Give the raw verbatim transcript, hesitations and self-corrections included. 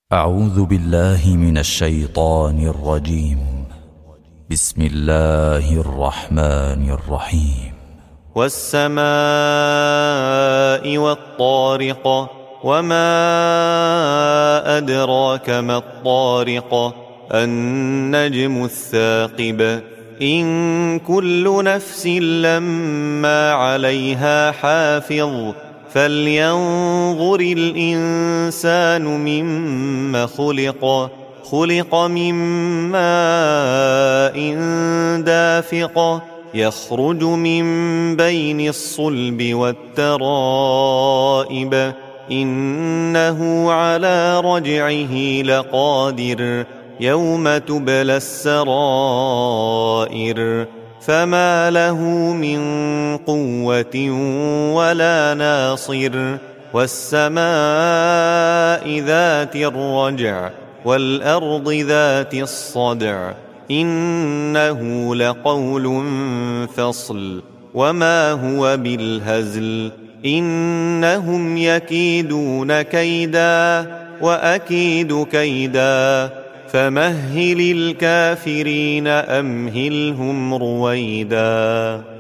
أعوذ بالله من الشيطان الرجيم. بسم الله الرحمن الرحيم. والسماء والطارق، وما أدراك ما الطارق، النجم الثاقب، إن كل نفس لما عليها حافظ، فلينظر الإنسان مما خلق خلق من ماء دافق، يخرج من بين الصلب والترائب، إنه على رجعه لقادر، يوم تبلى السرائر، فما له من قوة ولا ناصر. والسماء ذات الرجع، والأرض ذات الصدع، إنه لقول فصل، وما هو بالهزل، إنهم يكيدون كيدا وأكيد كيدا، فمهل الكافرين أمهلهم رويدا.